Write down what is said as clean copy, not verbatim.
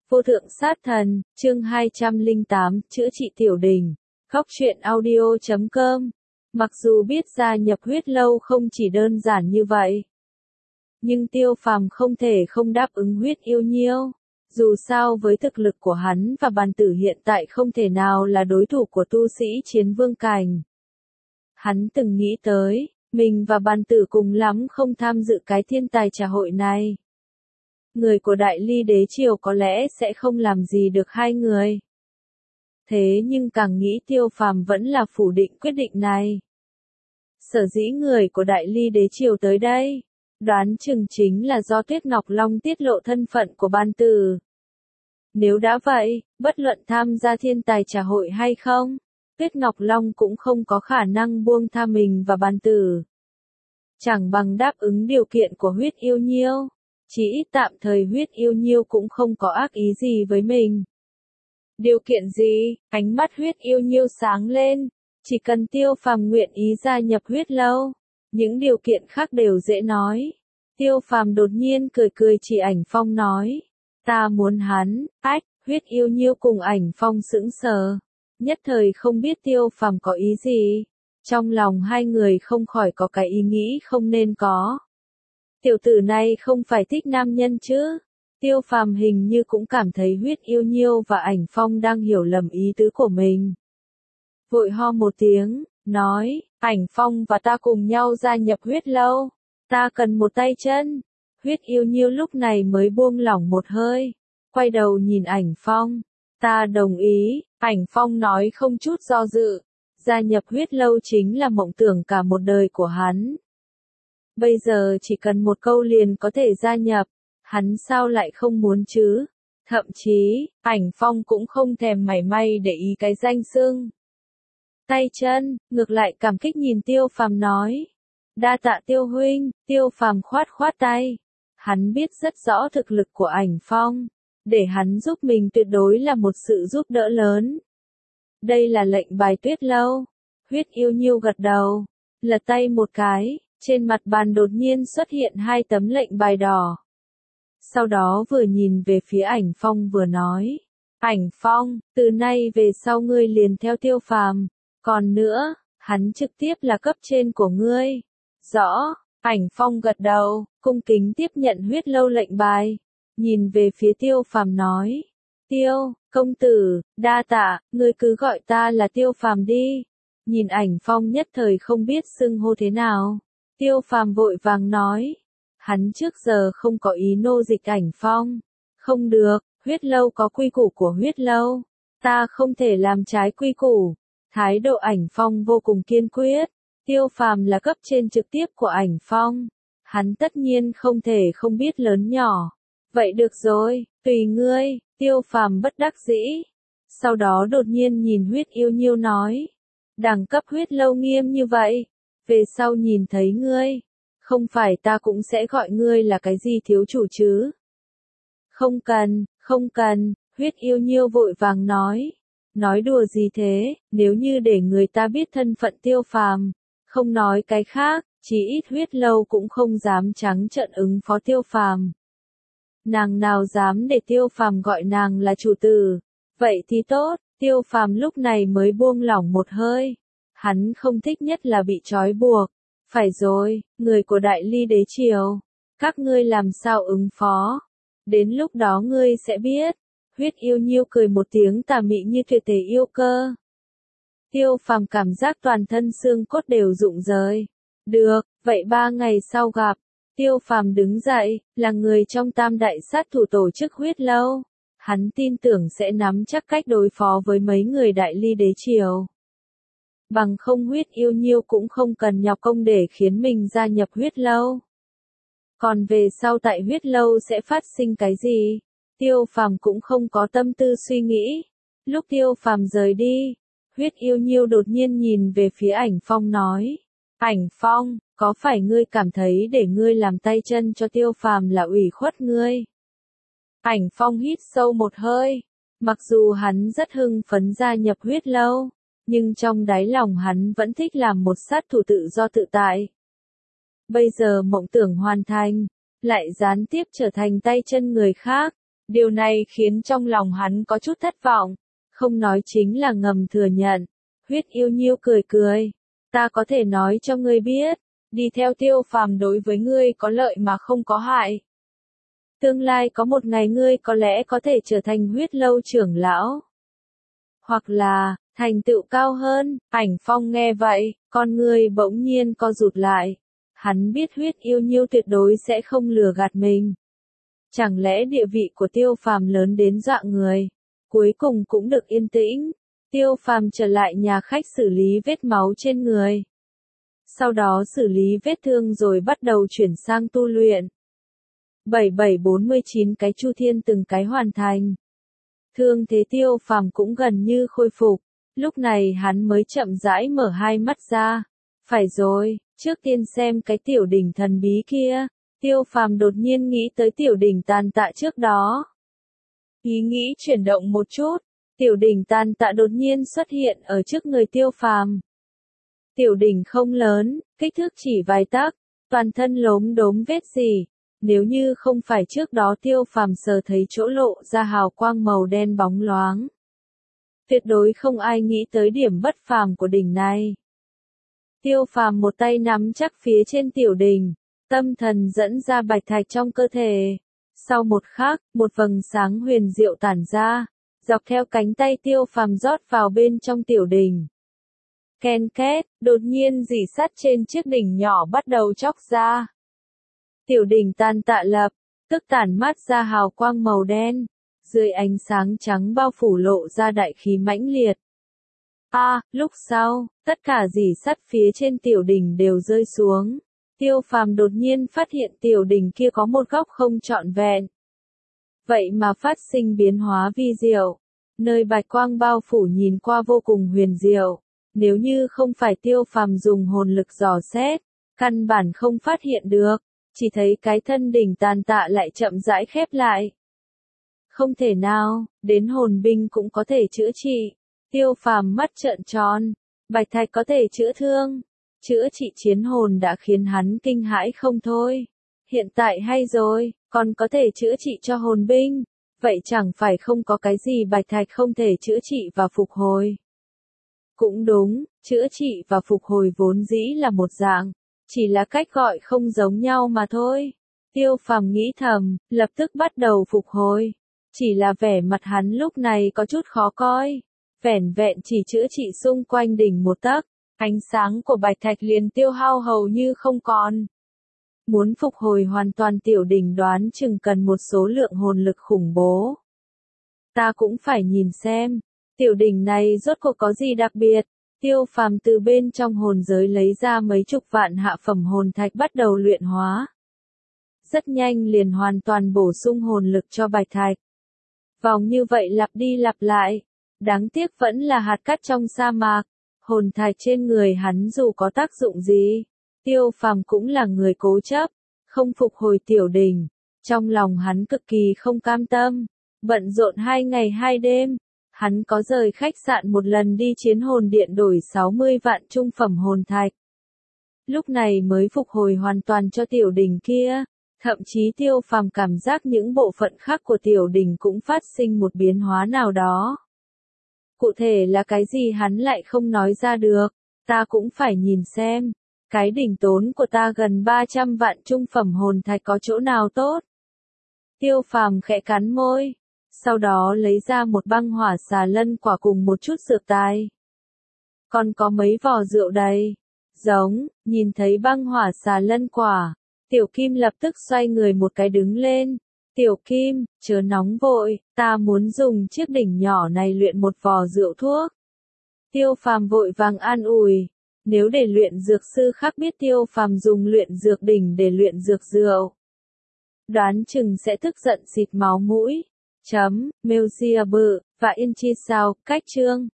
Vô thượng sát thần, chương 208, chữa trị tiểu đình. Góc truyện audio.com. Mặc dù biết gia nhập huyết lâu không chỉ đơn giản như vậy, nhưng Tiêu Phàm không thể không đáp ứng huyết yêu nhiêu. Dù sao với thực lực của hắn và bàn tử hiện tại không thể nào là đối thủ của tu sĩ chiến vương cảnh. Hắn từng nghĩ tới, mình và bàn tử cùng lắm không tham dự cái thiên tài trà hội này. Người của Đại Ly Đế Triều có lẽ sẽ không làm gì được hai người. Thế nhưng càng nghĩ Tiêu Phàm vẫn là phủ định quyết định này. Sở dĩ người của Đại Ly Đế Triều tới đây, đoán chừng chính là do Tuyết Ngọc Long tiết lộ thân phận của ban tử. Nếu đã vậy, bất luận tham gia thiên tài trà hội hay không, Tuyết Ngọc Long cũng không có khả năng buông tha mình và ban tử. Chẳng bằng đáp ứng điều kiện của huyết yêu nhiêu. Chỉ ít tạm thời huyết yêu nhiêu cũng không có ác ý gì với mình. Điều kiện gì? Ánh mắt huyết yêu nhiêu sáng lên. Chỉ cần Tiêu Phàm nguyện ý gia nhập huyết lâu, những điều kiện khác đều dễ nói. Tiêu Phàm đột nhiên cười cười chỉ Ảnh Phong nói. Ta muốn hắn. Huyết yêu nhiêu cùng Ảnh Phong sững sờ. Nhất thời không biết Tiêu Phàm có ý gì. Trong lòng hai người không khỏi có cái ý nghĩ không nên có. Tiểu tử này không phải thích nam nhân chứ? Tiêu Phàm hình như cũng cảm thấy huyết yêu nhiêu và Ảnh Phong đang hiểu lầm ý tứ của mình. Vội ho một tiếng, nói, Ảnh Phong và ta cùng nhau gia nhập huyết lâu. Ta cần một tay chân. Huyết yêu nhiêu lúc này mới buông lỏng một hơi. Quay đầu nhìn Ảnh Phong. Ta đồng ý, Ảnh Phong nói không chút do dự. Gia nhập huyết lâu chính là mộng tưởng cả một đời của hắn. Bây giờ chỉ cần một câu liền có thể gia nhập, hắn sao lại không muốn chứ? Thậm chí, Ảnh Phong cũng không thèm mảy may để ý cái danh xưng. Tay chân, ngược lại cảm kích nhìn Tiêu Phàm nói. Đa tạ Tiêu huynh. Tiêu Phàm khoát khoát tay. Hắn biết rất rõ thực lực của Ảnh Phong. Để hắn giúp mình tuyệt đối là một sự giúp đỡ lớn. Đây là lệnh bài tuyết lâu. Huyết yêu nhiêu gật đầu. Lật tay một cái. Trên mặt bàn đột nhiên xuất hiện hai tấm lệnh bài đỏ. Sau đó vừa nhìn về phía Ảnh Phong vừa nói. Ảnh Phong, từ nay về sau ngươi liền theo Tiêu Phàm. Còn nữa, hắn trực tiếp là cấp trên của ngươi. Rõ, Ảnh Phong gật đầu, cung kính tiếp nhận huyết lâu lệnh bài. Nhìn về phía Tiêu Phàm nói. Tiêu, công tử, đa tạ, ngươi cứ gọi ta là Tiêu Phàm đi. Nhìn Ảnh Phong nhất thời không biết xưng hô thế nào. Tiêu Phàm vội vàng nói. Hắn trước giờ không có ý nô dịch Ảnh Phong. Không được, huyết lâu có quy củ của huyết lâu. Ta không thể làm trái quy củ. Thái độ Ảnh Phong vô cùng kiên quyết. Tiêu Phàm là cấp trên trực tiếp của Ảnh Phong. Hắn tất nhiên không thể không biết lớn nhỏ. Vậy được rồi, tùy ngươi. Tiêu Phàm bất đắc dĩ. Sau đó đột nhiên nhìn huyết yêu nhiêu nói. Đẳng cấp huyết lâu nghiêm như vậy. Về sau nhìn thấy ngươi, không phải ta cũng sẽ gọi ngươi là cái gì thiếu chủ chứ? Không cần, huyết yêu nhiêu vội vàng nói. Nói đùa gì thế, nếu như để người ta biết thân phận Tiêu Phàm, không nói cái khác, chỉ ít huyết lâu cũng không dám trắng trợn ứng phó Tiêu Phàm. Nàng nào dám để Tiêu Phàm gọi nàng là chủ tử, vậy thì tốt, Tiêu Phàm lúc này mới buông lỏng một hơi. Hắn không thích nhất là bị trói buộc. Phải rồi, người của Đại Ly Đế Triều. Các ngươi làm sao ứng phó? Đến lúc đó ngươi sẽ biết. Huyết yêu nhiêu cười một tiếng tà mị như tuyệt thể yêu cơ. Tiêu Phàm cảm giác toàn thân xương cốt đều rụng rời. Được, vậy 3 ngày sau gặp. Tiêu Phàm đứng dậy, là người trong tam đại sát thủ tổ chức huyết lâu. Hắn tin tưởng sẽ nắm chắc cách đối phó với mấy người Đại Ly Đế Triều. Bằng không huyết yêu nhiêu cũng không cần nhọc công để khiến mình gia nhập huyết lâu. Còn về sau tại huyết lâu sẽ phát sinh cái gì? Tiêu Phàm cũng không có tâm tư suy nghĩ. Lúc Tiêu Phàm rời đi, huyết yêu nhiêu đột nhiên nhìn về phía Ảnh Phong nói. Ảnh Phong, có phải ngươi cảm thấy để ngươi làm tay chân cho Tiêu Phàm là ủy khuất ngươi? Ảnh Phong hít sâu một hơi. Mặc dù hắn rất hưng phấn gia nhập huyết lâu, nhưng trong đáy lòng hắn vẫn thích làm một sát thủ tự do tự tại. Bây giờ mộng tưởng hoàn thành, lại gián tiếp trở thành tay chân người khác, Điều này khiến trong lòng hắn có chút thất vọng, không nói chính là ngầm thừa nhận. Huyết Yêu Nhiêu cười cười, ta có thể nói cho ngươi biết, đi theo Tiêu Phàm đối với ngươi có lợi mà không có hại. Tương lai có một ngày ngươi có lẽ có thể trở thành Huyết Lâu trưởng lão. Hoặc là, thành tựu cao hơn. Ảnh Phong nghe vậy, con ngươi bỗng nhiên co rụt lại. Hắn biết Huyết Yêu Nhiêu tuyệt đối sẽ không lừa gạt mình. Chẳng lẽ địa vị của Tiêu Phàm lớn đến dọa người? Cuối cùng cũng được yên tĩnh. Tiêu Phàm trở lại nhà khách xử lý vết máu trên người. Sau đó xử lý vết thương rồi bắt đầu chuyển sang tu luyện. 7749 cái chu thiên từng cái hoàn thành. Thương thế Tiêu Phàm cũng gần như khôi phục. Lúc này hắn mới chậm rãi mở hai mắt ra. Phải rồi, trước tiên xem cái tiểu đỉnh thần bí kia. Tiêu Phàm đột nhiên nghĩ tới tiểu đỉnh tàn tạ trước đó. Ý nghĩ chuyển động một chút, tiểu đỉnh tàn tạ đột nhiên xuất hiện ở trước người Tiêu Phàm. Tiểu đỉnh không lớn, kích thước chỉ vài tấc, toàn thân lốm đốm vết gì. Nếu như không phải trước đó Tiêu Phàm sờ thấy chỗ lộ ra hào quang màu đen bóng loáng. Tuyệt đối không ai nghĩ tới điểm bất phàm của đỉnh này. Tiêu Phàm một tay nắm chắc phía trên tiểu đỉnh, tâm thần dẫn ra bạch thạch trong cơ thể. Sau một khắc, một vầng sáng huyền diệu tản ra, dọc theo cánh tay Tiêu Phàm rót vào bên trong tiểu đỉnh. Ken két, đột nhiên rỉ sắt trên chiếc đỉnh nhỏ bắt đầu chóc ra. Tiểu đỉnh tan tạ lập, tức tản mát ra hào quang màu đen, dưới ánh sáng trắng bao phủ lộ ra đại khí mãnh liệt. Lúc sau, tất cả rỉ sắt phía trên tiểu đỉnh đều rơi xuống. Tiêu Phàm đột nhiên phát hiện tiểu đỉnh kia có một góc không trọn vẹn. Vậy mà phát sinh biến hóa vi diệu, nơi bạch quang bao phủ nhìn qua vô cùng huyền diệu. Nếu như không phải Tiêu Phàm dùng hồn lực dò xét, căn bản không phát hiện được, chỉ thấy cái thân đỉnh tàn tạ lại chậm rãi khép lại. Không thể nào, đến hồn binh cũng có thể chữa trị. Tiêu Phàm mắt trợn tròn, bạch thạch có thể chữa thương, chữa trị chiến hồn đã khiến hắn kinh hãi không thôi. Hiện tại hay rồi, còn có thể chữa trị cho hồn binh, vậy chẳng phải không có cái gì bạch thạch không thể chữa trị và phục hồi. Cũng đúng, chữa trị và phục hồi vốn dĩ là một dạng, chỉ là cách gọi không giống nhau mà thôi. Tiêu Phàm nghĩ thầm, lập tức bắt đầu phục hồi. Chỉ là vẻ mặt hắn lúc này có chút khó coi. Vẻn vẹn chỉ chữa trị xung quanh đỉnh một tấc, ánh sáng của bạch thạch liền tiêu hao hầu như không còn. Muốn phục hồi hoàn toàn tiểu đỉnh đoán chừng cần một số lượng hồn lực khủng bố. Ta cũng phải nhìn xem, tiểu đỉnh này rốt cuộc có gì đặc biệt. Tiêu Phàm từ bên trong hồn giới lấy ra mấy chục vạn hạ phẩm hồn thạch bắt đầu luyện hóa. Rất nhanh liền hoàn toàn bổ sung hồn lực cho bạch thạch. Vòng như vậy lặp đi lặp lại. Đáng tiếc vẫn là hạt cát trong sa mạc. Hồn thạch trên người hắn dù có tác dụng gì, Tiêu Phàm cũng là người cố chấp, không phục hồi tiểu đỉnh. Trong lòng hắn cực kỳ không cam tâm, bận rộn 2 ngày 2 đêm. Hắn có rời khách sạn một lần đi chiến hồn điện đổi 60 vạn trung phẩm hồn thạch. Lúc này mới phục hồi hoàn toàn cho tiểu đỉnh kia. Thậm chí Tiêu Phàm cảm giác những bộ phận khác của tiểu đỉnh cũng phát sinh một biến hóa nào đó. Cụ thể là cái gì hắn lại không nói ra được, ta cũng phải nhìn xem. Cái đỉnh tốn của ta gần 300 vạn trung phẩm hồn thạch có chỗ nào tốt. Tiêu Phàm khẽ cắn môi, sau đó lấy ra một băng hỏa xà lân quả cùng một chút dược tài. Còn có mấy vò rượu đầy. Giống, nhìn thấy băng hỏa xà lân quả, Tiểu Kim lập tức xoay người một cái đứng lên. Tiểu Kim, chớ nóng vội, ta muốn dùng chiếc đỉnh nhỏ này luyện một vò rượu thuốc. Tiêu Phàm vội vàng an ủi, nếu để luyện dược sư khác biết Tiêu Phàm dùng luyện dược đỉnh để luyện dược rượu, đoán chừng sẽ tức giận xịt máu mũi. Mail bự, và in chi sao, cách chương.